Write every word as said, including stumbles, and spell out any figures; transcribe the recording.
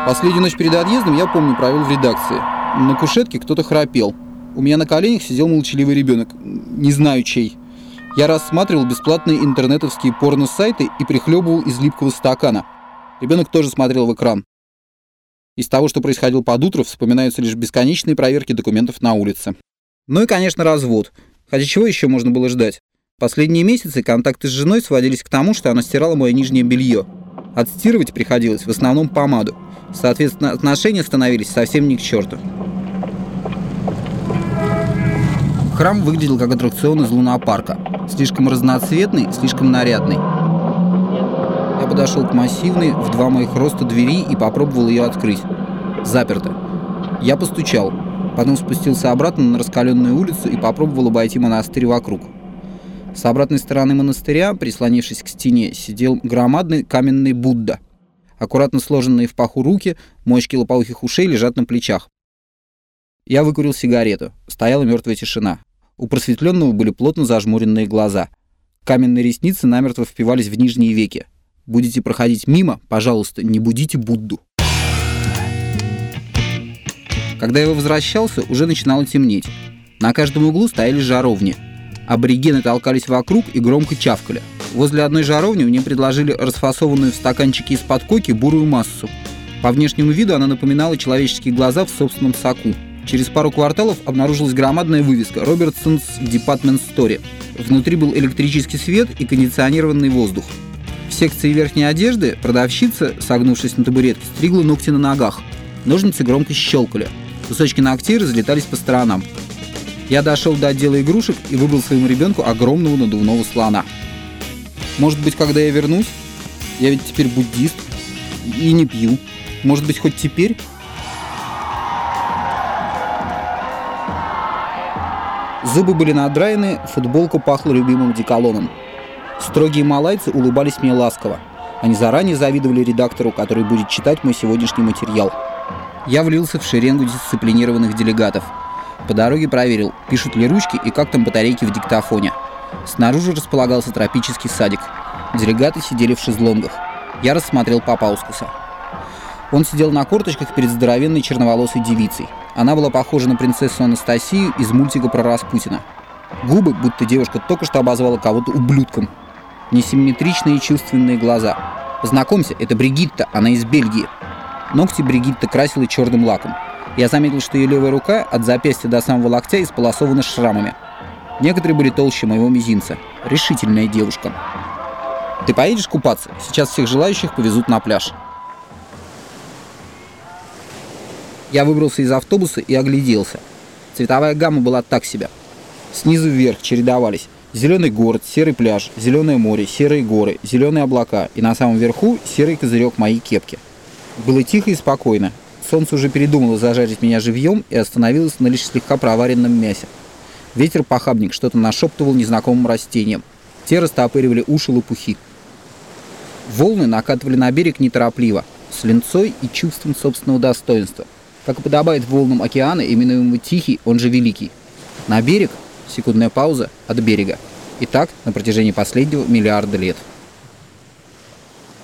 Последнюю ночь перед отъездом я, помню, провел в редакции. На кушетке кто-то храпел. У меня на коленях сидел молчаливый ребенок. Не знаю чей. Я рассматривал бесплатные интернетовские порно-сайты и прихлебывал из липкого стакана. Ребенок тоже смотрел в экран. Из того, что происходило под утро, вспоминаются лишь бесконечные проверки документов на улице. Ну и, конечно, развод. Хотя чего еще можно было ждать? Последние месяцы контакты с женой сводились к тому, что она стирала мое нижнее белье. Отстирывать приходилось в основном помаду. Соответственно, отношения становились совсем не к черту. Храм выглядел как аттракцион из лунопарка. Слишком разноцветный, слишком нарядный. Я подошел к массивной в два моих роста двери и попробовал ее открыть. Заперто. Я постучал. Потом спустился обратно на раскаленную улицу и попробовал обойти монастырь вокруг. С обратной стороны монастыря, прислонившись к стене, сидел громадный каменный Будда. Аккуратно сложенные в паху руки, мочки лопоухих ушей лежат на плечах. Я выкурил сигарету. Стояла мертвая тишина. У просветленного были плотно зажмуренные глаза. Каменные ресницы намертво впивались в нижние веки. Будете проходить мимо, пожалуйста, не будите Будду. Когда я возвращался, уже начинало темнеть. На каждом углу стояли жаровни. Аборигены толкались вокруг и громко чавкали. Возле одной жаровни мне предложили расфасованную в стаканчике из-под коки бурую массу. По внешнему виду она напоминала человеческие глаза в собственном соку. Через пару кварталов обнаружилась громадная вывеска «Robertson's Department Store». Внутри был электрический свет и кондиционированный воздух. В секции верхней одежды продавщица, согнувшись на табуретке, стригла ногти на ногах. Ножницы громко щелкали. Кусочки ногтей разлетались по сторонам. Я дошел до отдела игрушек и выбрал своему ребенку огромного надувного слона. Может быть, когда я вернусь, я ведь теперь буддист и не пью. Может быть, хоть теперь? Зубы были надраены, футболка пахла любимым одеколоном. Строгие малайцы улыбались мне ласково. Они заранее завидовали редактору, который будет читать мой сегодняшний материал. Я влился в шеренгу дисциплинированных делегатов. По дороге проверил, пишут ли ручки и как там батарейки в диктофоне. Снаружи располагался тропический садик. Делегаты сидели в шезлонгах. Я рассмотрел Папаускуса. Он сидел на корточках перед здоровенной черноволосой девицей. Она была похожа на принцессу Анастасию из мультика про Распутина. Губы, будто девушка только что обозвала кого-то ублюдком. Несимметричные чувственные глаза. Познакомься, это Бригитта, она из Бельгии. Ногти Бригитта красила черным лаком. Я заметил, что ее левая рука от запястья до самого локтя исполосована шрамами. Некоторые были толще моего мизинца. Решительная девушка. Ты поедешь купаться? Сейчас всех желающих повезут на пляж. Я выбрался из автобуса и огляделся. Цветовая гамма была так себе. Снизу вверх чередовались зеленый город, серый пляж, зеленое море, серые горы, зеленые облака и на самом верху серый козырек моей кепки. Было тихо и спокойно. Солнце уже передумало зажарить меня живьем и остановилось на лишь слегка проваренном мясе. Ветер-похабник что-то нашептывал незнакомым растениям. Те растопыривали уши лопухи. Волны накатывали на берег неторопливо, с линцой и чувством собственного достоинства. Как и подобает волнам океана, именуемого Тихий, он же Великий. На берег, секундная пауза, от берега. И так на протяжении последнего миллиарда лет.